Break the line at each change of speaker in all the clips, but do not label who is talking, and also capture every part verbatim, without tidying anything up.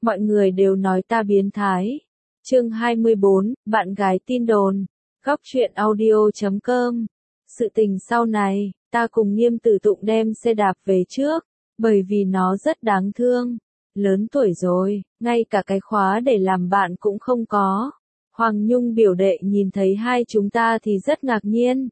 Mọi người đều nói ta biến thái. Chương hai mươi bốn, bạn gái tin đồn. Góc truyện audio chấm com. Sự tình sau này, ta cùng Nghiêm Tử Tụng đem xe đạp về trước, bởi vì nó rất đáng thương. Lớn tuổi rồi, ngay cả cái khóa để làm bạn cũng không có. Hoàng Nhung biểu đệ nhìn thấy hai chúng ta thì rất ngạc nhiên.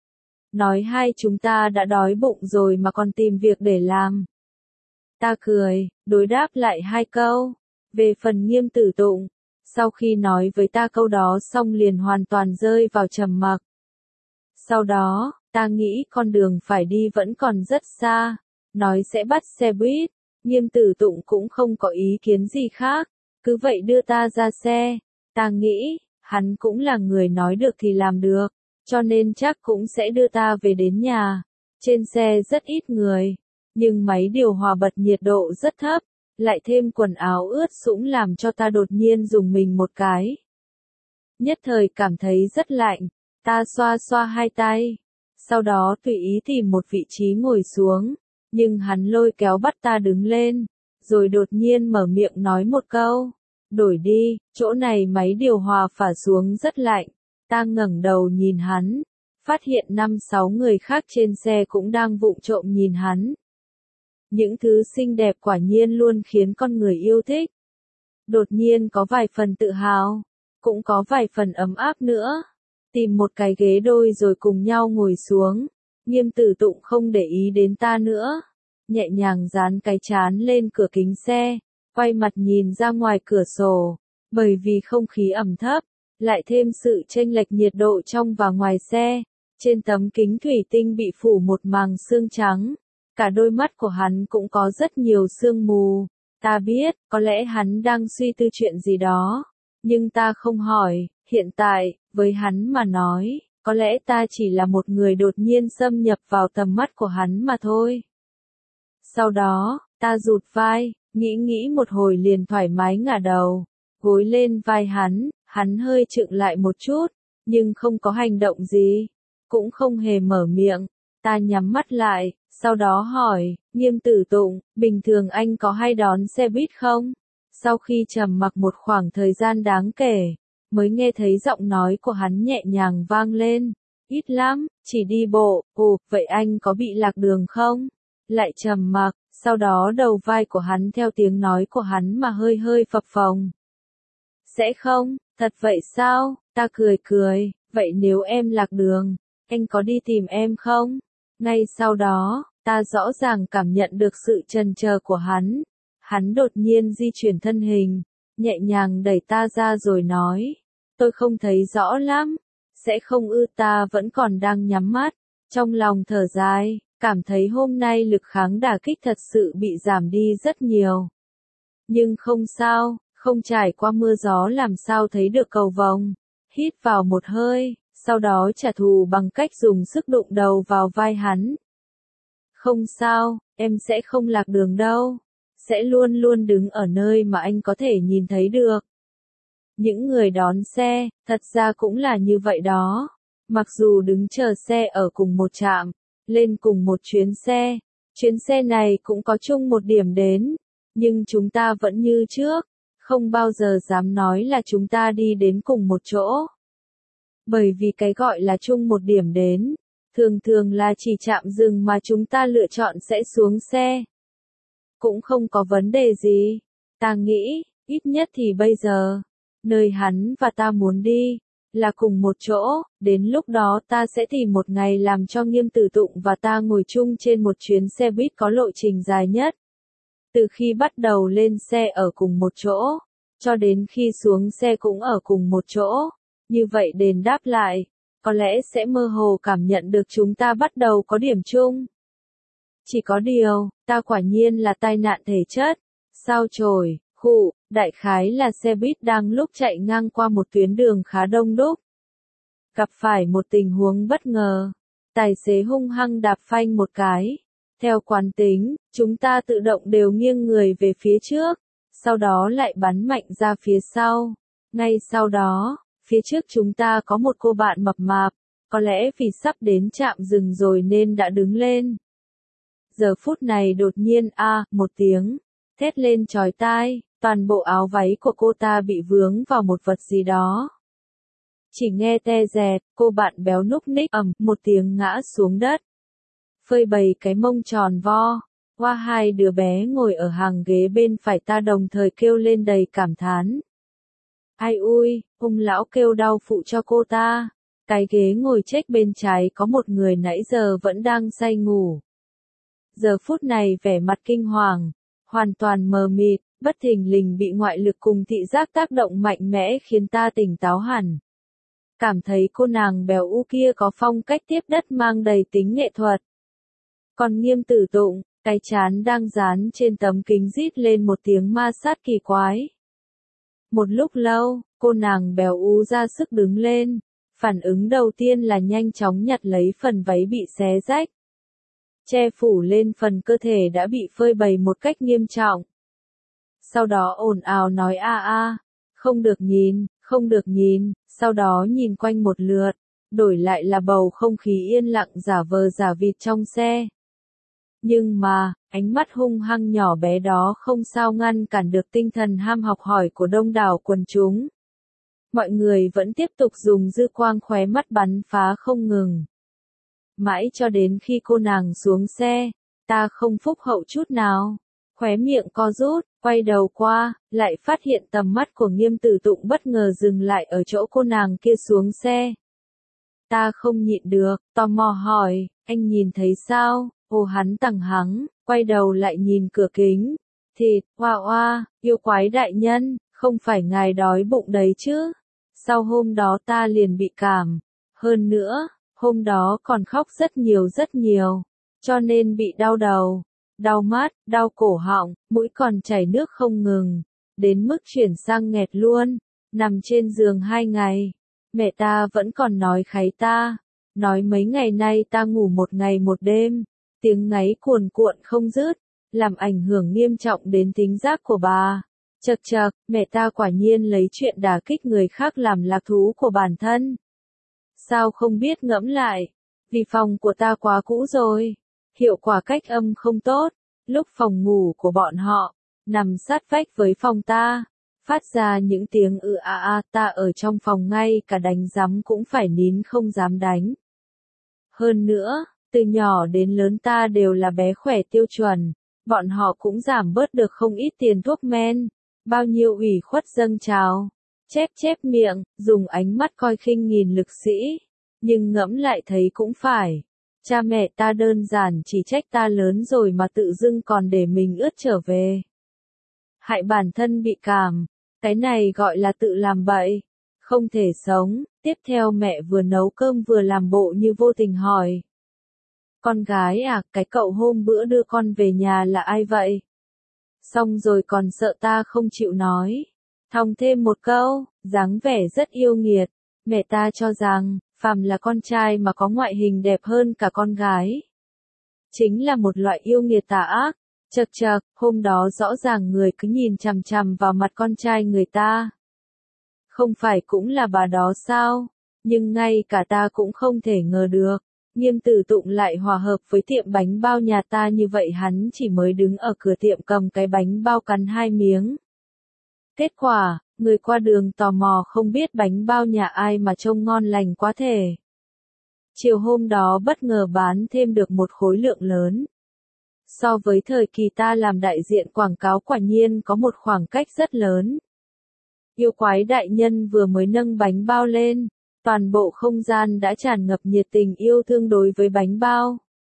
Nói hai chúng ta đã đói bụng rồi mà còn tìm việc để làm. Ta cười, đối đáp lại hai câu. Về phần Nghiêm Tử Tụng, sau khi nói với ta câu đó xong liền hoàn toàn rơi vào trầm mặc. Sau đó, ta nghĩ con đường phải đi vẫn còn rất xa, nói sẽ bắt xe buýt, Nghiêm Tử Tụng cũng không có ý kiến gì khác, cứ vậy đưa ta ra xe. Ta nghĩ, hắn cũng là người nói được thì làm được, cho nên chắc cũng sẽ đưa ta về đến nhà. Trên xe rất ít người, nhưng máy điều hòa bật nhiệt độ rất thấp, lại thêm quần áo ướt sũng làm cho ta đột nhiên rùng mình một cái. Nhất thời cảm thấy rất lạnh, ta xoa xoa hai tay, sau đó tùy ý tìm một vị trí ngồi xuống, nhưng hắn lôi kéo bắt ta đứng lên, rồi đột nhiên mở miệng nói một câu, đổi đi, chỗ này máy điều hòa phả xuống rất lạnh. Ta ngẩng đầu nhìn hắn, phát hiện năm sáu người khác trên xe cũng đang vụng trộm nhìn hắn. Những thứ xinh đẹp quả nhiên luôn khiến con người yêu thích. Đột nhiên có vài phần tự hào, cũng có vài phần ấm áp nữa. Tìm một cái ghế đôi rồi cùng nhau ngồi xuống. Nghiêm Tử Tụng không để ý đến ta nữa, nhẹ nhàng dán cái trán lên cửa kính xe, quay mặt nhìn ra ngoài cửa sổ. Bởi vì không khí ẩm thấp, lại thêm sự chênh lệch nhiệt độ trong và ngoài xe, trên tấm kính thủy tinh bị phủ một màng sương trắng. Cả đôi mắt của hắn cũng có rất nhiều sương mù. Ta biết, có lẽ hắn đang suy tư chuyện gì đó. Nhưng ta không hỏi, hiện tại, với hắn mà nói, có lẽ ta chỉ là một người đột nhiên xâm nhập vào tầm mắt của hắn mà thôi. Sau đó, ta rụt vai, nghĩ nghĩ một hồi liền thoải mái ngả đầu, gối lên vai hắn, hắn hơi chựng lại một chút, nhưng không có hành động gì, cũng không hề mở miệng. Ta nhắm mắt lại, sau đó hỏi, Nghiêm Tử Tụng, bình thường anh có hay đón xe buýt không? Sau khi trầm mặc một khoảng thời gian đáng kể, mới nghe thấy giọng nói của hắn nhẹ nhàng vang lên, ít lắm, chỉ đi bộ. Ồ, vậy anh có bị lạc đường không? Lại trầm mặc, sau đó đầu vai của hắn theo tiếng nói của hắn mà hơi hơi phập phồng. Sẽ không, thật vậy sao? Ta cười cười, vậy nếu em lạc đường, anh có đi tìm em không? Ngay sau đó, ta rõ ràng cảm nhận được sự chần chờ của hắn. Hắn đột nhiên di chuyển thân hình, nhẹ nhàng đẩy ta ra rồi nói, tôi không thấy rõ lắm, sẽ không ư. Ta vẫn còn đang nhắm mắt, trong lòng thở dài, cảm thấy hôm nay lực kháng đả kích thật sự bị giảm đi rất nhiều. Nhưng không sao, không trải qua mưa gió làm sao thấy được cầu vồng. Hít vào một hơi, sau đó trả thù bằng cách dùng sức đụng đầu vào vai hắn. Không sao, em sẽ không lạc đường đâu. Sẽ luôn luôn đứng ở nơi mà anh có thể nhìn thấy được. Những người đón xe, thật ra cũng là như vậy đó. Mặc dù đứng chờ xe ở cùng một trạm, lên cùng một chuyến xe, chuyến xe này cũng có chung một điểm đến, nhưng chúng ta vẫn như trước, không bao giờ dám nói là chúng ta đi đến cùng một chỗ. Bởi vì cái gọi là chung một điểm đến, thường thường là chỉ trạm dừng mà chúng ta lựa chọn sẽ xuống xe. Cũng không có vấn đề gì. Ta nghĩ, ít nhất thì bây giờ, nơi hắn và ta muốn đi, là cùng một chỗ, đến lúc đó ta sẽ tìm một ngày làm cho Nghiêm Tử Tụng và ta ngồi chung trên một chuyến xe buýt có lộ trình dài nhất. Từ khi bắt đầu lên xe ở cùng một chỗ, cho đến khi xuống xe cũng ở cùng một chỗ, như vậy đền đáp lại, có lẽ sẽ mơ hồ cảm nhận được chúng ta bắt đầu có điểm chung. Chỉ có điều, ta quả nhiên là tai nạn thể chất, sao chổi, khụ, đại khái là xe buýt đang lúc chạy ngang qua một tuyến đường khá đông đúc. Gặp phải một tình huống bất ngờ, tài xế hung hăng đạp phanh một cái. Theo quán tính, chúng ta tự động đều nghiêng người về phía trước, sau đó lại bắn mạnh ra phía sau. Ngay sau đó, phía trước chúng ta có một cô bạn mập mạp, có lẽ vì sắp đến trạm dừng rồi nên đã đứng lên. Giờ phút này đột nhiên a à, một tiếng, thét lên chói tai, toàn bộ áo váy của cô ta bị vướng vào một vật gì đó. Chỉ nghe te dẹt, cô bạn béo núc ních ầm một tiếng ngã xuống đất. Phơi bày cái mông tròn vo. Qua hai đứa bé ngồi ở hàng ghế bên phải ta đồng thời kêu lên đầy cảm thán. Ai ui, ông lão kêu đau phụ cho cô ta. Cái ghế ngồi chếch bên trái có một người nãy giờ vẫn đang say ngủ. Giờ phút này vẻ mặt kinh hoàng, hoàn toàn mờ mịt, bất thình lình bị ngoại lực cùng thị giác tác động mạnh mẽ khiến ta tỉnh táo hẳn. Cảm thấy cô nàng béo u kia có phong cách tiếp đất mang đầy tính nghệ thuật. Còn Nghiêm Tử Tụng, cái chán đang dán trên tấm kính rít lên một tiếng ma sát kỳ quái. Một lúc lâu, cô nàng béo ú ra sức đứng lên, phản ứng đầu tiên là nhanh chóng nhặt lấy phần váy bị xé rách. Che phủ lên phần cơ thể đã bị phơi bày một cách nghiêm trọng. Sau đó ồn ào nói a a, không được nhìn, không được nhìn, sau đó nhìn quanh một lượt, đổi lại là bầu không khí yên lặng giả vờ giả vịt trong xe. Nhưng mà, ánh mắt hung hăng nhỏ bé đó không sao ngăn cản được tinh thần ham học hỏi của đông đảo quần chúng. Mọi người vẫn tiếp tục dùng dư quang khóe mắt bắn phá không ngừng. Mãi cho đến khi cô nàng xuống xe, ta không phúc hậu chút nào. Khóe miệng co rút, quay đầu qua, lại phát hiện tầm mắt của Nghiêm Tử Tụng bất ngờ dừng lại ở chỗ cô nàng kia xuống xe. Ta không nhịn được, tò mò hỏi, anh nhìn thấy sao? Ồ hắn tằng hắng, quay đầu lại nhìn cửa kính. Thịt, oa oa, yêu quái đại nhân, không phải ngài đói bụng đấy chứ? Sau hôm đó ta liền bị cảm. Hơn nữa, hôm đó còn khóc rất nhiều rất nhiều. Cho nên bị đau đầu, đau mắt, đau cổ họng, mũi còn chảy nước không ngừng. Đến mức chuyển sang nghẹt luôn. Nằm trên giường hai ngày. Mẹ ta vẫn còn nói kháy ta. Nói mấy ngày nay ta ngủ một ngày một đêm. Tiếng ngáy cuồn cuộn không dứt, làm ảnh hưởng nghiêm trọng đến tính giác của bà. Chậc chậc, mẹ ta quả nhiên lấy chuyện đả kích người khác làm lạc thú của bản thân. Sao không biết ngẫm lại, vì phòng của ta quá cũ rồi, hiệu quả cách âm không tốt, lúc phòng ngủ của bọn họ, nằm sát vách với phòng ta, phát ra những tiếng ư a a ta ở trong phòng ngay cả đánh rắm cũng phải nín không dám đánh. Hơn nữa, từ nhỏ đến lớn ta đều là bé khỏe tiêu chuẩn, bọn họ cũng giảm bớt được không ít tiền thuốc men, bao nhiêu ủy khuất dâng trào, chép chép miệng, dùng ánh mắt coi khinh nhìn lực sĩ, nhưng ngẫm lại thấy cũng phải, cha mẹ ta đơn giản chỉ trách ta lớn rồi mà tự dưng còn để mình ướt trở về. Hại bản thân bị cảm, cái này gọi là tự làm bậy, không thể sống. Tiếp theo mẹ vừa nấu cơm vừa làm bộ như vô tình hỏi. Con gái à, cái cậu hôm bữa đưa con về nhà là ai vậy? Xong rồi còn sợ ta không chịu nói. Thòng thêm một câu, dáng vẻ rất yêu nghiệt. Mẹ ta cho rằng, phàm là con trai mà có ngoại hình đẹp hơn cả con gái. Chính là một loại yêu nghiệt tà ác. Chậc chậc, hôm đó rõ ràng người cứ nhìn chằm chằm vào mặt con trai người ta. Không phải cũng là bà đó sao? Nhưng ngay cả ta cũng không thể ngờ được. Nghiêm Tử Tụng lại hòa hợp với tiệm bánh bao nhà ta như vậy hắn chỉ mới đứng ở cửa tiệm cầm cái bánh bao cắn hai miếng. Kết quả, người qua đường tò mò không biết bánh bao nhà ai mà trông ngon lành quá thể. Chiều hôm đó bất ngờ bán thêm được một khối lượng lớn. So với thời kỳ ta làm đại diện quảng cáo quả nhiên có một khoảng cách rất lớn. Yêu quái đại nhân vừa mới nâng bánh bao lên, toàn bộ không gian đã tràn ngập nhiệt tình yêu thương đối với bánh bao.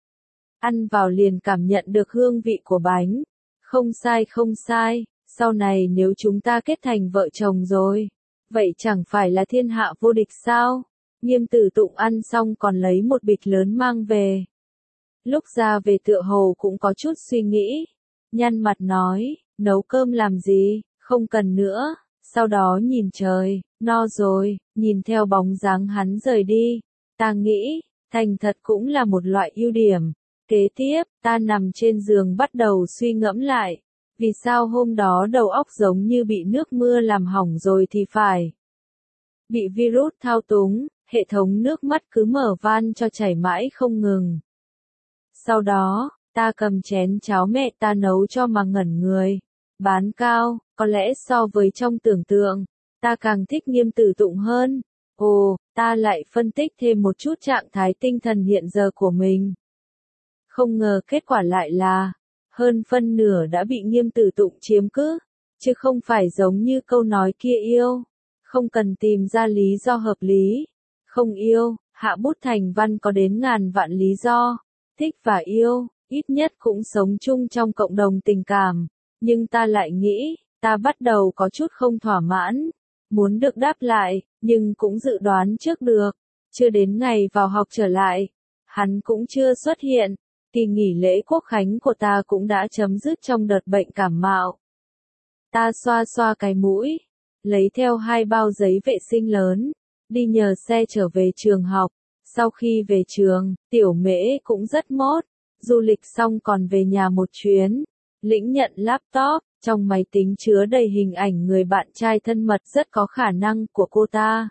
Ăn vào liền cảm nhận được hương vị của bánh. Không sai không sai, sau này nếu chúng ta kết thành vợ chồng rồi, vậy chẳng phải là thiên hạ vô địch sao? Nghiêm Tử Tụng ăn xong còn lấy một bịch lớn mang về. Lúc ra về tựa hồ cũng có chút suy nghĩ, nhăn mặt nói, nấu cơm làm gì, không cần nữa. Sau đó nhìn trời, no rồi, nhìn theo bóng dáng hắn rời đi. Ta nghĩ, thành thật cũng là một loại ưu điểm. Kế tiếp, ta nằm trên giường bắt đầu suy ngẫm lại. Vì sao hôm đó đầu óc giống như bị nước mưa làm hỏng rồi thì phải. Bị virus thao túng, hệ thống nước mắt cứ mở van cho chảy mãi không ngừng. Sau đó, ta cầm chén cháo mẹ ta nấu cho mà ngẩn người. bán cao, có lẽ so với trong tưởng tượng, ta càng thích Nghiêm Tử Tụng hơn. Ồ, ta lại phân tích thêm một chút trạng thái tinh thần hiện giờ của mình. Không ngờ kết quả lại là, hơn phân nửa đã bị Nghiêm Tử Tụng chiếm cứ, chứ không phải giống như câu nói kia yêu. Không cần tìm ra lý do hợp lý. Không yêu, hạ bút thành văn có đến ngàn vạn lý do. Thích và yêu, ít nhất cũng sống chung trong cộng đồng tình cảm. Nhưng ta lại nghĩ, ta bắt đầu có chút không thỏa mãn. Muốn được đáp lại, nhưng cũng dự đoán trước được. Chưa đến ngày vào học trở lại, hắn cũng chưa xuất hiện. Kỳ nghỉ lễ Quốc khánh của ta cũng đã chấm dứt trong đợt bệnh cảm mạo. Ta xoa xoa cái mũi, lấy theo hai bao giấy vệ sinh lớn, đi nhờ xe trở về trường học. Sau khi về trường, Tiểu Mễ cũng rất mốt, du lịch xong còn về nhà một chuyến, lĩnh nhận laptop, trong máy tính chứa đầy hình ảnh người bạn trai thân mật rất có khả năng của cô ta.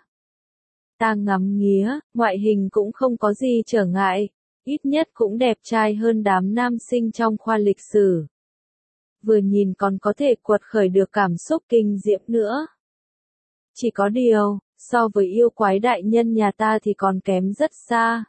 Ta ngắm nghía, ngoại hình cũng không có gì trở ngại, ít nhất cũng đẹp trai hơn đám nam sinh trong khoa lịch sử. Vừa nhìn còn có thể quật khởi được cảm xúc kinh diễm nữa. Chỉ có điều, so với yêu quái đại nhân nhà ta thì còn kém rất xa.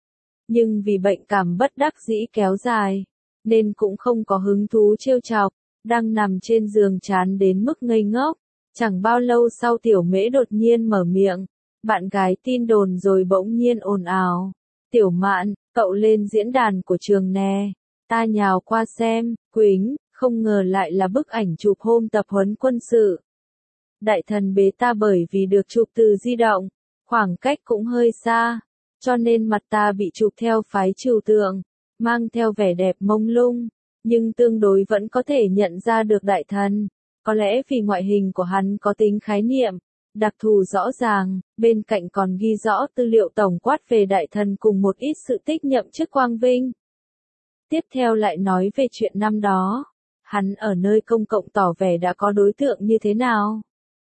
Nhưng vì bệnh cảm bất đắc dĩ kéo dài, nên cũng không có hứng thú trêu chọc, đang nằm trên giường chán đến mức ngây ngốc. Chẳng bao lâu sau Tiểu Mễ đột nhiên mở miệng, bạn gái tin đồn rồi bỗng nhiên ồn ào. Tiểu Mạn, cậu lên diễn đàn của trường nè. Ta nhào qua xem, quính, không ngờ lại là bức ảnh chụp hôm tập huấn quân sự. Đại thần bế ta bởi vì được chụp từ di động, khoảng cách cũng hơi xa, cho nên mặt ta bị chụp theo phái trừu tượng, mang theo vẻ đẹp mông lung, nhưng tương đối vẫn có thể nhận ra được đại thần. Có lẽ vì ngoại hình của hắn có tính khái niệm, đặc thù rõ ràng, bên cạnh còn ghi rõ tư liệu tổng quát về đại thần cùng một ít sự tích nhậm chức quang vinh. Tiếp theo lại nói về chuyện năm đó, hắn ở nơi công cộng tỏ vẻ đã có đối tượng như thế nào.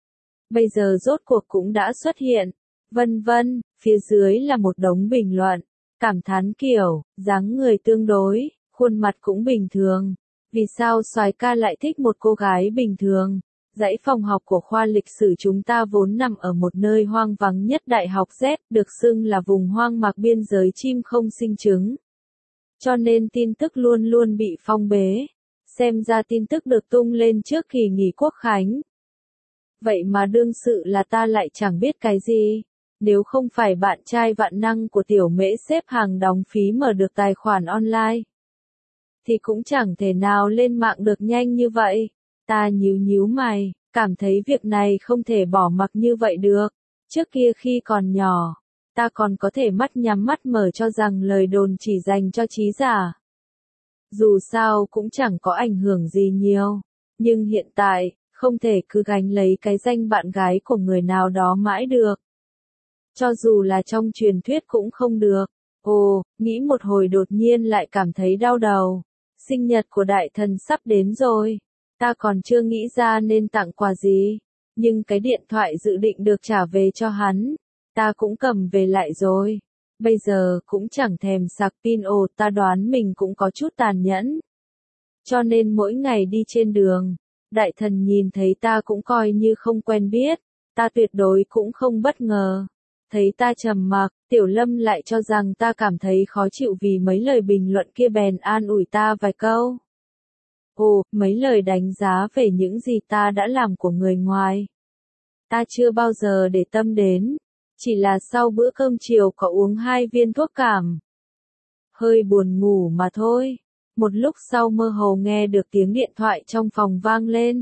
Bây giờ rốt cuộc cũng đã xuất hiện, vân vân, phía dưới là một đống bình luận, cảm thán kiểu, dáng người tương đối, khuôn mặt cũng bình thường. Vì sao soái ca lại thích một cô gái bình thường? Dãy phòng học của khoa lịch sử chúng ta vốn nằm ở một nơi hoang vắng nhất Đại học Z, được xưng là vùng hoang mạc biên giới chim không sinh trứng. Cho nên tin tức luôn luôn bị phong bế. Xem ra tin tức được tung lên trước kỳ nghỉ Quốc khánh. Vậy mà đương sự là ta lại chẳng biết cái gì. Nếu không phải bạn trai vạn năng của Tiểu Mễ xếp hàng đóng phí mở được tài khoản online, thì cũng chẳng thể nào lên mạng được nhanh như vậy. Ta nhíu nhíu mày, cảm thấy việc này không thể bỏ mặc như vậy được. Trước kia khi còn nhỏ, ta còn có thể mắt nhắm mắt mở cho rằng lời đồn chỉ dành cho trí giả. Dù sao cũng chẳng có ảnh hưởng gì nhiều. Nhưng hiện tại, không thể cứ gánh lấy cái danh bạn gái của người nào đó mãi được. Cho dù là trong truyền thuyết cũng không được. Ồ, nghĩ một hồi đột nhiên lại cảm thấy đau đầu. Sinh nhật của đại thần sắp đến rồi. Ta còn chưa nghĩ ra nên tặng quà gì. Nhưng cái điện thoại dự định được trả về cho hắn, ta cũng cầm về lại rồi. Bây giờ cũng chẳng thèm sạc pin. Ồ, ta đoán mình cũng có chút tàn nhẫn. Cho nên mỗi ngày đi trên đường, đại thần nhìn thấy ta cũng coi như không quen biết. Ta tuyệt đối cũng không bất ngờ. Thấy ta trầm mặc, Tiểu Lâm lại cho rằng ta cảm thấy khó chịu vì mấy lời bình luận kia bèn an ủi ta vài câu. Ồ, mấy lời đánh giá về những gì ta đã làm của người ngoài. Ta chưa bao giờ để tâm đến. Chỉ là sau bữa cơm chiều có uống hai viên thuốc cảm. Hơi buồn ngủ mà thôi. Một lúc sau mơ hồ nghe được tiếng điện thoại trong phòng vang lên.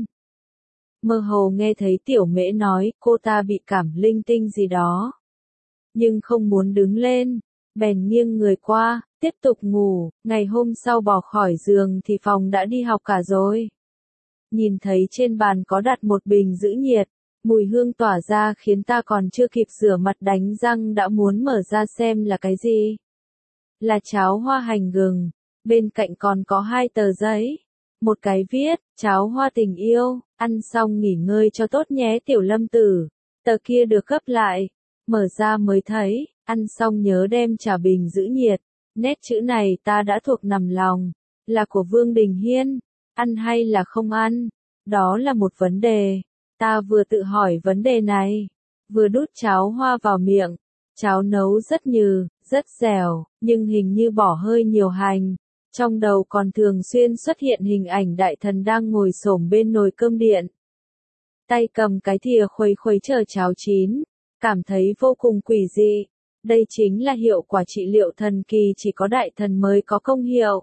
Mơ hồ nghe thấy Tiểu Mễ nói cô ta bị cảm linh tinh gì đó. Nhưng không muốn đứng lên, bèn nghiêng người qua, tiếp tục ngủ. Ngày hôm sau bỏ khỏi giường thì phòng đã đi học cả rồi. Nhìn thấy trên bàn có đặt một bình giữ nhiệt, mùi hương tỏa ra khiến ta còn chưa kịp rửa mặt đánh răng đã muốn mở ra xem là cái gì. Là cháo hoa hành gừng, bên cạnh còn có hai tờ giấy. Một cái viết, cháo hoa tình yêu, ăn xong nghỉ ngơi cho tốt nhé Tiểu Lâm tử. Tờ kia được gấp lại, mở ra mới thấy, ăn xong nhớ đem trả bình giữ nhiệt. Nét chữ này ta đã thuộc nằm lòng, là của Vương Đình Hiên, ăn hay là không ăn, Đó là một vấn đề. Ta vừa tự hỏi vấn đề này, vừa đút cháo hoa vào miệng. Cháo nấu rất nhừ, rất dẻo, nhưng hình như bỏ hơi nhiều hành. Trong đầu còn thường xuyên xuất hiện hình ảnh đại thần đang ngồi xổm bên nồi cơm điện. Tay cầm cái thìa khuấy khuấy chờ cháo chín, cảm thấy vô cùng quỷ dị. Đây chính là hiệu quả trị liệu thần kỳ chỉ có đại thần mới có công hiệu.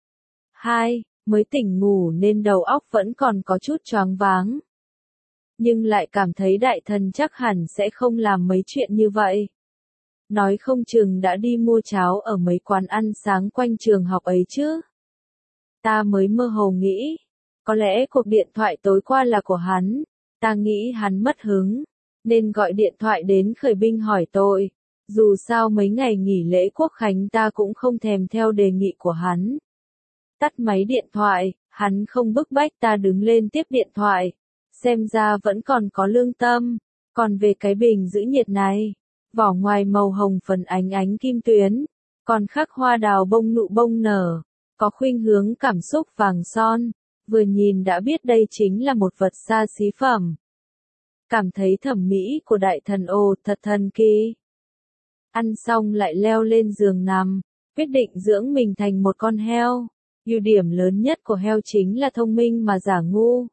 hai. Mới tỉnh ngủ nên đầu óc vẫn còn có chút choáng váng. Nhưng lại cảm thấy đại thần chắc hẳn sẽ không làm mấy chuyện như vậy. Nói không chừng đã đi mua cháo ở mấy quán ăn sáng quanh trường học ấy chứ. Ta mới mơ hồ nghĩ, có lẽ cuộc điện thoại tối qua là của hắn. Ta nghĩ hắn mất hứng, nên gọi điện thoại đến khởi binh hỏi tội. Dù sao mấy ngày nghỉ lễ Quốc khánh ta cũng không thèm theo đề nghị của hắn. Tắt máy điện thoại, hắn không bức bách ta đứng lên tiếp điện thoại. Xem ra vẫn còn có lương tâm. Còn về cái bình giữ nhiệt này, vỏ ngoài màu hồng phấn ánh ánh kim tuyến, còn khắc hoa đào bông nụ bông nở, có khuynh hướng cảm xúc vàng son. Vừa nhìn đã biết đây chính là một vật xa xí phẩm. Cảm thấy thẩm mỹ của đại thần ồ thật thần kỳ. Ăn xong lại leo lên giường nằm, quyết định dưỡng mình thành một con heo. Ưu điểm lớn nhất của heo chính là thông minh mà giả ngu.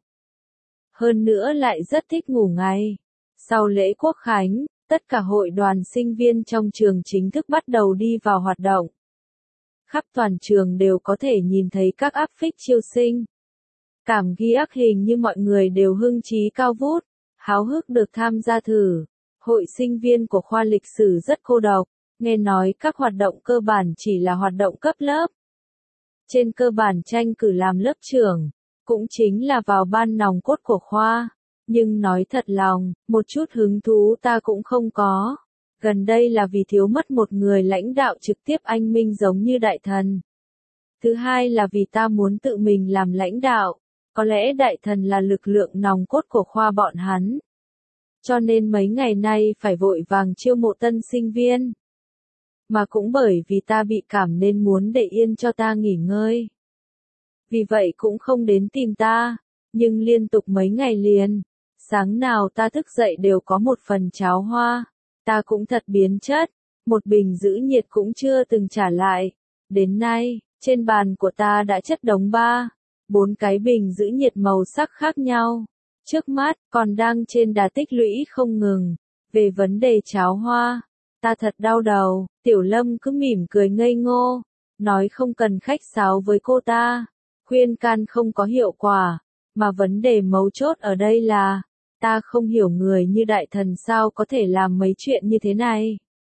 Hơn nữa lại rất thích ngủ ngay. Sau lễ Quốc khánh, tất cả hội đoàn sinh viên trong trường chính thức bắt đầu đi vào hoạt động. Khắp toàn trường đều có thể nhìn thấy các áp phích chiêu sinh. Cảm ghi ác hình như mọi người đều hưng trí cao vút, háo hức được tham gia thử. Hội sinh viên của khoa lịch sử rất cô độc, nghe nói các hoạt động cơ bản chỉ là hoạt động cấp lớp. Trên cơ bản tranh cử làm lớp trưởng, cũng chính là vào ban nòng cốt của khoa. Nhưng nói thật lòng, một chút hứng thú ta cũng không có. Gần đây là vì thiếu mất một người lãnh đạo trực tiếp anh minh giống như đại thần. Thứ hai là vì ta muốn tự mình làm lãnh đạo. Có lẽ đại thần là lực lượng nòng cốt của khoa bọn hắn. Cho nên mấy ngày nay phải vội vàng chiêu mộ tân sinh viên. Mà cũng bởi vì ta bị cảm nên muốn để yên cho ta nghỉ ngơi. Vì vậy cũng không đến tìm ta, nhưng liên tục mấy ngày liền, sáng nào ta thức dậy đều có một phần cháo hoa. Ta cũng thật biến chất, một bình giữ nhiệt cũng chưa từng trả lại. Đến nay, trên bàn của ta đã chất đống ba, bốn cái bình giữ nhiệt màu sắc khác nhau. Trước mắt, còn đang trên đà tích lũy không ngừng. Về vấn đề cháo hoa, ta thật đau đầu. Tiểu Lâm cứ mỉm cười ngây ngô, nói không cần khách sáo với cô ta, khuyên can không có hiệu quả, mà vấn đề mấu chốt ở đây là, ta không hiểu người như đại thần sao có thể làm mấy chuyện như thế này.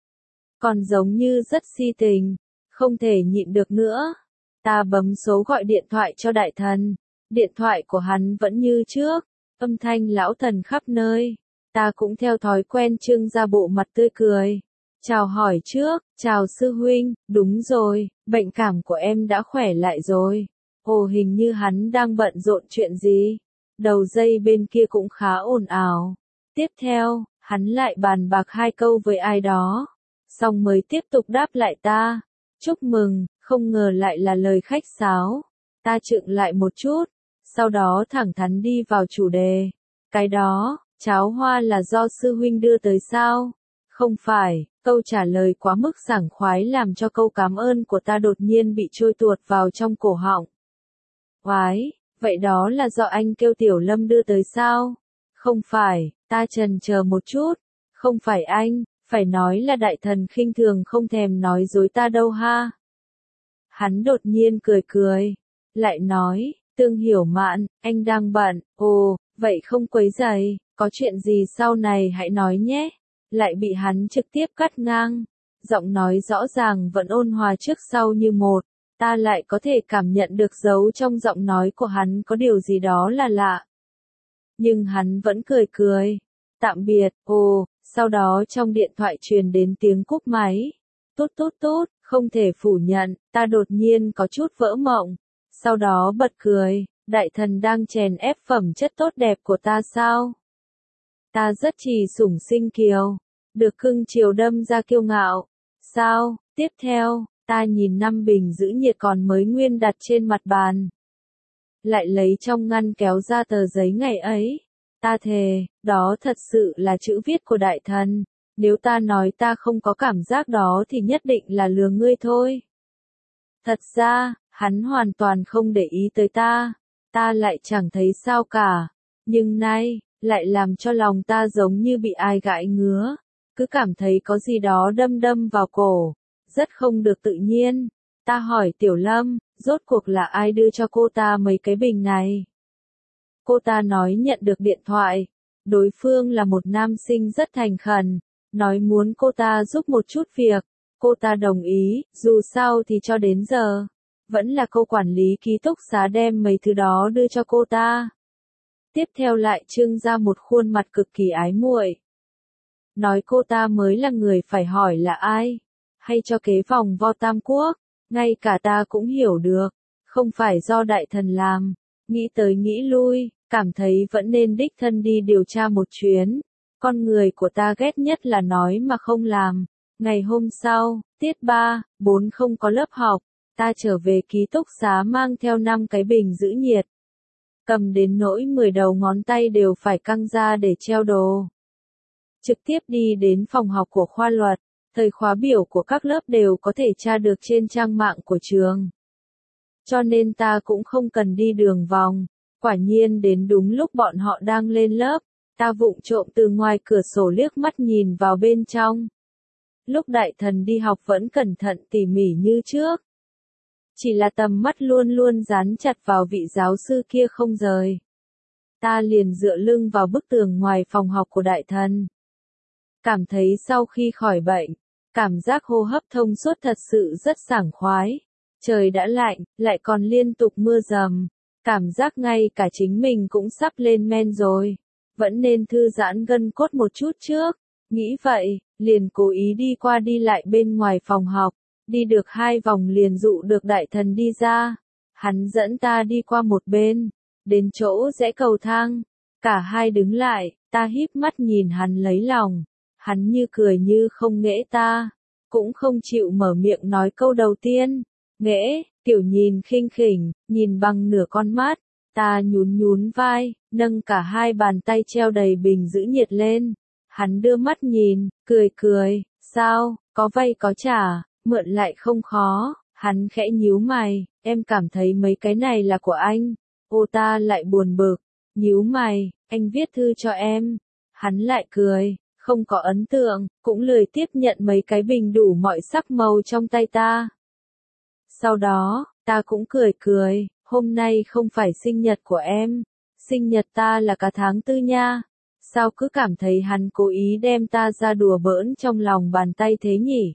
Còn giống như rất si tình, không thể nhịn được nữa. Ta bấm số gọi điện thoại cho đại thần, điện thoại của hắn vẫn như trước, âm thanh lão thần khắp nơi. Ta cũng theo thói quen trưng ra bộ mặt tươi cười. Chào hỏi trước, chào sư huynh, đúng rồi, bệnh cảm của em đã khỏe lại rồi. Ồ hình như hắn đang bận rộn chuyện gì. Đầu dây bên kia cũng khá ồn ào. Tiếp theo, hắn lại bàn bạc hai câu với ai đó. Xong mới tiếp tục đáp lại ta. Chúc mừng, không ngờ lại là lời khách sáo. Ta chững lại một chút, sau đó thẳng thắn đi vào chủ đề. Cái đó, cháo hoa là do sư huynh đưa tới sao? Không phải, câu trả lời quá mức sảng khoái làm cho câu cảm ơn của ta đột nhiên bị trôi tuột vào trong cổ họng. Oái, vậy đó là do anh kêu Tiểu Lâm đưa tới sao? Không phải, ta chần chờ một chút. Không phải anh, phải nói là đại thần khinh thường không thèm nói dối ta đâu ha. Hắn đột nhiên cười cười, lại nói, Tương Hiểu Mạn, anh đang bận, ồ, vậy không quấy rầy, có chuyện gì sau này hãy nói nhé. Lại bị hắn trực tiếp cắt ngang, giọng nói rõ ràng vẫn ôn hòa trước sau như một, ta lại có thể cảm nhận được dấu trong giọng nói của hắn có điều gì đó là lạ. Nhưng hắn vẫn cười cười, tạm biệt, ồ, sau đó trong điện thoại truyền đến tiếng cúp máy, tút tút tút, không thể phủ nhận, ta đột nhiên có chút vỡ mộng, sau đó bật cười, đại thần đang chèn ép phẩm chất tốt đẹp của ta sao? Ta rất trì sủng sinh kiều, được cưng chiều đâm ra kiêu ngạo. Sao? Tiếp theo, ta nhìn năm bình giữ nhiệt còn mới nguyên đặt trên mặt bàn. lại lấy trong ngăn kéo ra tờ giấy ngày ấy. Ta thề, đó thật sự là chữ viết của đại thần, nếu ta nói ta không có cảm giác đó thì nhất định là lừa ngươi thôi. Thật ra, hắn hoàn toàn không để ý tới ta, ta lại chẳng thấy sao cả, nhưng nay, lại làm cho lòng ta giống như bị ai gãi ngứa, cứ cảm thấy có gì đó đâm đâm vào cổ, rất không được tự nhiên. Ta hỏi Tiểu Lâm, rốt cuộc là ai đưa cho cô ta mấy cái bình này? Cô ta nói nhận được điện thoại, đối phương là một nam sinh rất thành khẩn, nói muốn cô ta giúp một chút việc, cô ta đồng ý, dù sao thì cho đến giờ, vẫn là cô quản lý ký túc xá đem mấy thứ đó đưa cho cô ta. Tiếp theo lại trưng ra một khuôn mặt cực kỳ ái muội. Nói cô ta mới là người phải hỏi là ai, hay cho kế vòng vo Tam Quốc, ngay cả ta cũng hiểu được, không phải do đại thần làm, nghĩ tới nghĩ lui, cảm thấy vẫn nên đích thân đi điều tra một chuyến. Con người của ta ghét nhất là nói mà không làm. Ngày hôm sau, tiết ba, bốn không có lớp học, ta trở về ký túc xá mang theo năm cái bình giữ nhiệt. Cầm đến nỗi mười đầu ngón tay đều phải căng ra để treo đồ. Trực tiếp đi đến phòng học của khoa luật, thời khóa biểu của các lớp đều có thể tra được trên trang mạng của trường. Cho nên ta cũng không cần đi đường vòng, quả nhiên đến đúng lúc bọn họ đang lên lớp, ta vụng trộm từ ngoài cửa sổ liếc mắt nhìn vào bên trong. Lúc đại thần đi học vẫn cẩn thận tỉ mỉ như trước. Chỉ là tầm mắt luôn luôn dán chặt vào vị giáo sư kia không rời. Ta liền dựa lưng vào bức tường ngoài phòng học của đại thần. Cảm thấy sau khi khỏi bệnh, cảm giác hô hấp thông suốt thật sự rất sảng khoái. Trời đã lạnh, lại còn liên tục mưa dầm. Cảm giác ngay cả chính mình cũng sắp lên men rồi. Vẫn nên thư giãn gân cốt một chút trước. Nghĩ vậy, liền cố ý đi qua đi lại bên ngoài phòng học. Đi được hai vòng liền dụ được đại thần đi ra. Hắn dẫn ta đi qua một bên. Đến chỗ rẽ cầu thang. Cả hai đứng lại, ta híp mắt nhìn hắn lấy lòng. Hắn như cười như không nghễ ta. Cũng không chịu mở miệng nói câu đầu tiên. Nghễ, kiểu nhìn khinh khỉnh, nhìn bằng nửa con mắt. Ta nhún nhún vai, nâng cả hai bàn tay treo đầy bình giữ nhiệt lên. Hắn đưa mắt nhìn, cười cười, sao, có vay có trả, mượn lại không khó. Hắn khẽ nhíu mày, em cảm thấy mấy cái này là của anh. Ô ta lại buồn bực, nhíu mày, anh viết thư cho em. Hắn lại cười, không có ấn tượng, cũng lười tiếp nhận mấy cái bình đủ mọi sắc màu trong tay ta. Sau đó, ta cũng cười cười, hôm nay không phải sinh nhật của em, sinh nhật ta là cả tháng tư nha. Sao cứ cảm thấy hắn cố ý đem ta ra đùa bỡn trong lòng bàn tay thế nhỉ?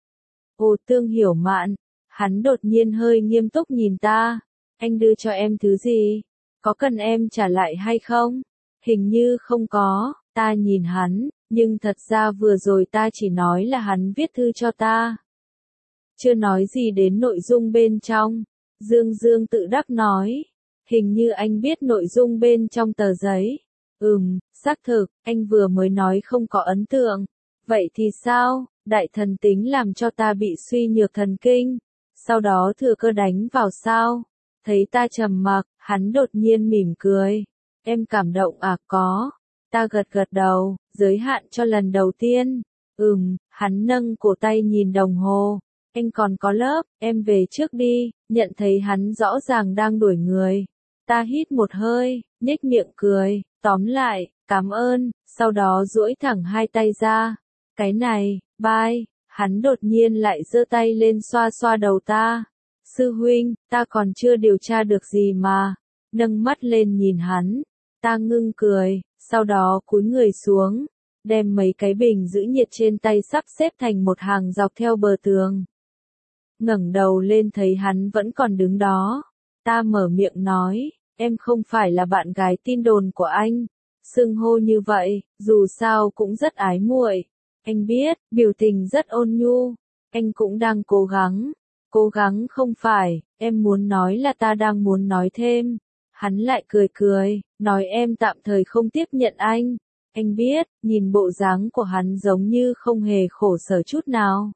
Ồ Tương Hiểu Mạn, hắn đột nhiên hơi nghiêm túc nhìn ta, anh đưa cho em thứ gì? Có cần em trả lại hay không? Hình như không có, ta nhìn hắn, nhưng thật ra vừa rồi ta chỉ nói là hắn viết thư cho ta. Chưa nói gì đến nội dung bên trong. Dương Dương tự đắc nói, hình như anh biết nội dung bên trong tờ giấy. Ừm, xác thực, anh vừa mới nói không có ấn tượng. Vậy thì sao, đại thần tính làm cho ta bị suy nhược thần kinh, sau đó thừa cơ đánh vào sao? Thấy ta trầm mặc, hắn đột nhiên mỉm cười. Em cảm động à? Có. Ta gật gật đầu, giới hạn cho lần đầu tiên. Ừm, hắn nâng cổ tay nhìn đồng hồ. Anh còn có lớp, em về trước đi. Nhận thấy hắn rõ ràng đang đuổi người. Ta hít một hơi, nhếch miệng cười, tóm lại, cảm ơn, sau đó duỗi thẳng hai tay ra. Cái này, bye. Hắn đột nhiên lại giơ tay lên xoa xoa đầu ta. Sư huynh, ta còn chưa điều tra được gì mà. Nâng mắt lên nhìn hắn. Ta ngưng cười, sau đó cúi người xuống, đem mấy cái bình giữ nhiệt trên tay sắp xếp thành một hàng dọc theo bờ tường. Ngẩng đầu lên thấy hắn vẫn còn đứng đó. Ta mở miệng nói, em không phải là bạn gái tin đồn của anh. Xưng hô như vậy, dù sao cũng rất ái muội. Anh biết, biểu tình rất ôn nhu. Anh cũng đang cố gắng. Cố gắng không phải, em muốn nói là ta đang muốn nói thêm. Hắn lại cười cười, nói em tạm thời không tiếp nhận anh. Anh biết, nhìn bộ dáng của hắn giống như không hề khổ sở chút nào.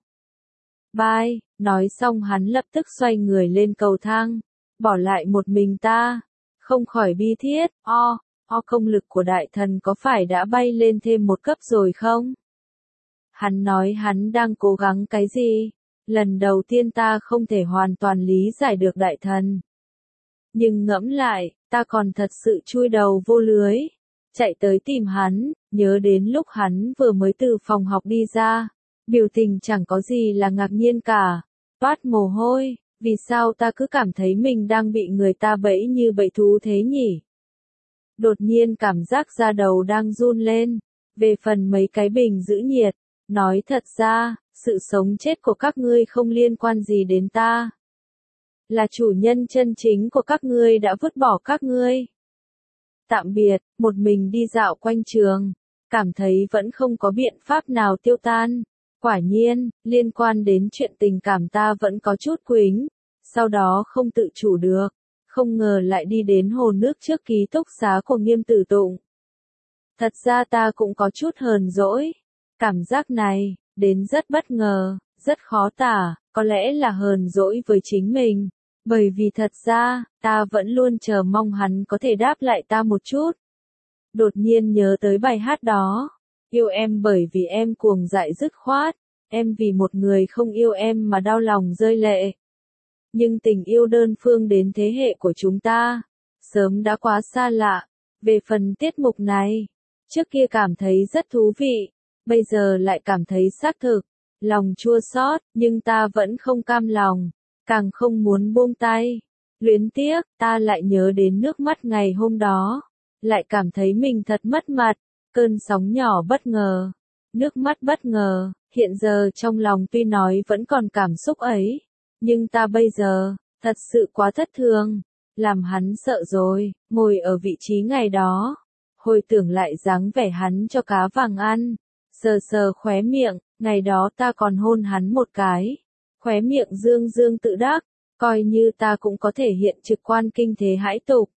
Bye, nói xong hắn lập tức xoay người lên cầu thang, bỏ lại một mình ta. không khỏi bi thiết, o, o công lực của đại thần có phải đã bay lên thêm một cấp rồi không? Hắn nói hắn đang cố gắng cái gì? Lần đầu tiên ta không thể hoàn toàn lý giải được đại thần. Nhưng ngẫm lại, ta còn thật sự chui đầu vô lưới. Chạy tới tìm hắn, nhớ đến lúc hắn vừa mới từ phòng học đi ra. Biểu tình chẳng có gì là ngạc nhiên cả. Toát mồ hôi, vì sao ta cứ cảm thấy mình đang bị người ta bẫy như bẫy thú thế nhỉ? Đột nhiên cảm giác da đầu đang run lên. Về phần mấy cái bình giữ nhiệt, nói thật ra, sự sống chết của các ngươi không liên quan gì đến ta. Là chủ nhân chân chính của các ngươi đã vứt bỏ các ngươi. Tạm biệt, một mình đi dạo quanh trường, cảm thấy vẫn không có biện pháp nào tiêu tan. Quả nhiên, liên quan đến chuyện tình cảm ta vẫn có chút quính, sau đó không tự chủ được, không ngờ lại đi đến hồ nước trước ký túc xá của Nghiêm Tử Tụng. Thật ra ta cũng có chút hờn dỗi, cảm giác này, đến rất bất ngờ, rất khó tả, có lẽ là hờn dỗi với chính mình, bởi vì thật ra, ta vẫn luôn chờ mong hắn có thể đáp lại ta một chút. Đột nhiên nhớ tới bài hát đó, yêu em bởi vì em cuồng dại dứt khoát, em vì một người không yêu em mà đau lòng rơi lệ. Nhưng tình yêu đơn phương đến thế hệ của chúng ta, sớm đã quá xa lạ. Về phần tiết mục này, trước kia cảm thấy rất thú vị, bây giờ lại cảm thấy xác thực, lòng chua xót, nhưng ta vẫn không cam lòng, càng không muốn buông tay. Luyến tiếc, ta lại nhớ đến nước mắt ngày hôm đó, lại cảm thấy mình thật mất mặt, cơn sóng nhỏ bất ngờ, nước mắt bất ngờ, hiện giờ trong lòng tuy nói vẫn còn cảm xúc ấy, nhưng ta bây giờ, thật sự quá thất thường, làm hắn sợ rồi, ngồi ở vị trí ngày đó, hồi tưởng lại dáng vẻ hắn cho cá vàng ăn, sờ sờ khóe miệng, ngày đó ta còn hôn hắn một cái, khóe miệng dương dương tự đắc, coi như ta cũng có thể hiện trực quan kinh thế hãi tục.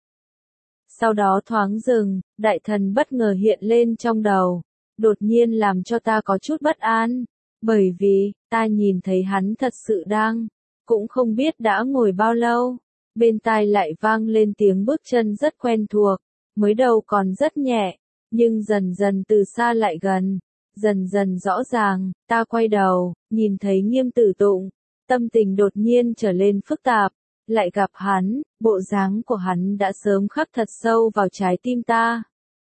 Sau đó thoáng dừng, đại thần bất ngờ hiện lên trong đầu, đột nhiên làm cho ta có chút bất an, bởi vì, ta nhìn thấy hắn thật sự đang, cũng không biết đã ngồi bao lâu, bên tai lại vang lên tiếng bước chân rất quen thuộc, mới đầu còn rất nhẹ, nhưng dần dần từ xa lại gần, dần dần rõ ràng, ta quay đầu, nhìn thấy Nghiêm Tử Tụng, tâm tình đột nhiên trở lên phức tạp, lại gặp hắn, bộ dáng của hắn đã sớm khắc thật sâu vào trái tim ta.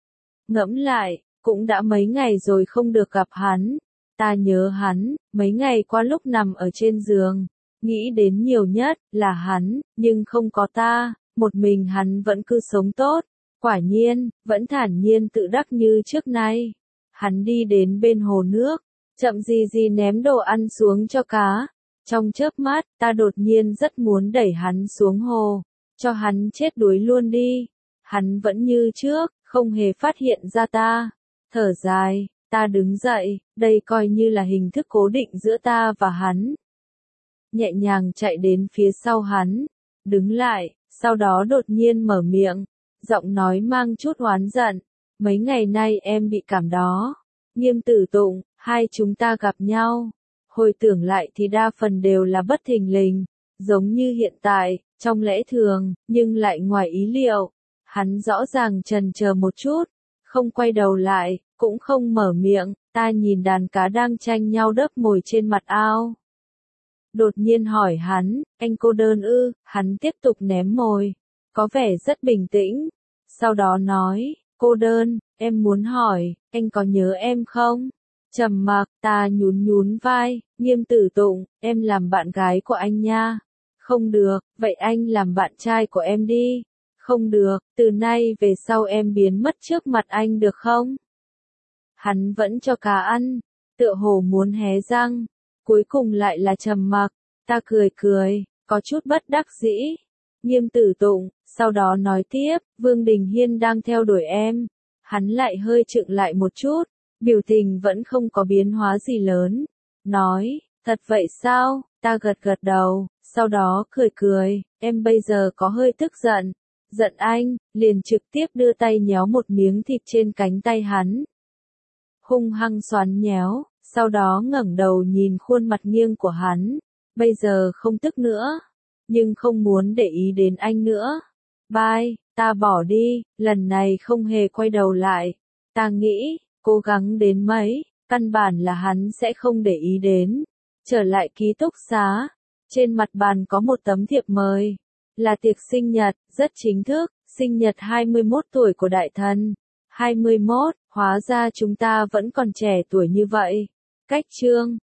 Ngẫm lại, cũng đã mấy ngày rồi không được gặp hắn, ta nhớ hắn, mấy ngày qua lúc nằm ở trên giường, nghĩ đến nhiều nhất là hắn, nhưng không có ta, một mình hắn vẫn cứ sống tốt, quả nhiên, vẫn thản nhiên tự đắc như trước nay. Hắn đi đến bên hồ nước, chậm gì gì ném đồ ăn xuống cho cá. Trong chớp mắt, ta đột nhiên rất muốn đẩy hắn xuống hồ, cho hắn chết đuối luôn đi. Hắn vẫn như trước, không hề phát hiện ra ta. Thở dài, ta đứng dậy, đây coi như là hình thức cố định giữa ta và hắn. Nhẹ nhàng chạy đến phía sau hắn, đứng lại, sau đó đột nhiên mở miệng, giọng nói mang chút oán giận. Mấy ngày nay em bị cảm đó. Nghiêm Tử Tụng, hai chúng ta gặp nhau. Hồi tưởng lại thì đa phần đều là bất thình lình, giống như hiện tại, trong lẽ thường, nhưng lại ngoài ý liệu. Hắn rõ ràng chần chờ một chút, không quay đầu lại, cũng không mở miệng, ta nhìn đàn cá đang tranh nhau đớp mồi trên mặt ao. Đột nhiên hỏi hắn, anh cô đơn ư, hắn tiếp tục ném mồi, có vẻ rất bình tĩnh, sau đó nói, cô đơn, em muốn hỏi, anh có nhớ em không? Trầm mặc, ta nhún nhún vai, Nghiêm Tử Tụng, em làm bạn gái của anh nha. Không được, vậy anh làm bạn trai của em đi. Không được, từ nay về sau em biến mất trước mặt anh được không? Hắn vẫn cho cá ăn, tựa hồ muốn hé răng, cuối cùng lại là trầm mặc, ta cười cười, có chút bất đắc dĩ. Nghiêm Tử Tụng, sau đó nói tiếp, Vương Đình Hiên đang theo đuổi em. Hắn lại hơi chững lại một chút, biểu tình vẫn không có biến hóa gì lớn. Nói, thật vậy sao? Ta gật gật đầu, sau đó cười cười, em bây giờ có hơi tức giận. Giận anh, liền trực tiếp đưa tay nhéo một miếng thịt trên cánh tay hắn. Hung hăng xoắn nhéo, sau đó ngẩng đầu nhìn khuôn mặt nghiêng của hắn. Bây giờ không tức nữa, nhưng không muốn để ý đến anh nữa. Bye, ta bỏ đi, lần này không hề quay đầu lại. Ta nghĩ, cố gắng đến mấy, căn bản là hắn sẽ không để ý đến. Trở lại ký túc xá, trên mặt bàn có một tấm thiệp mời. Là tiệc sinh nhật, rất chính thức, sinh nhật hai mươi mốt tuổi của đại thần. hai mươi mốt, hóa ra chúng ta vẫn còn trẻ tuổi như vậy. Cách chương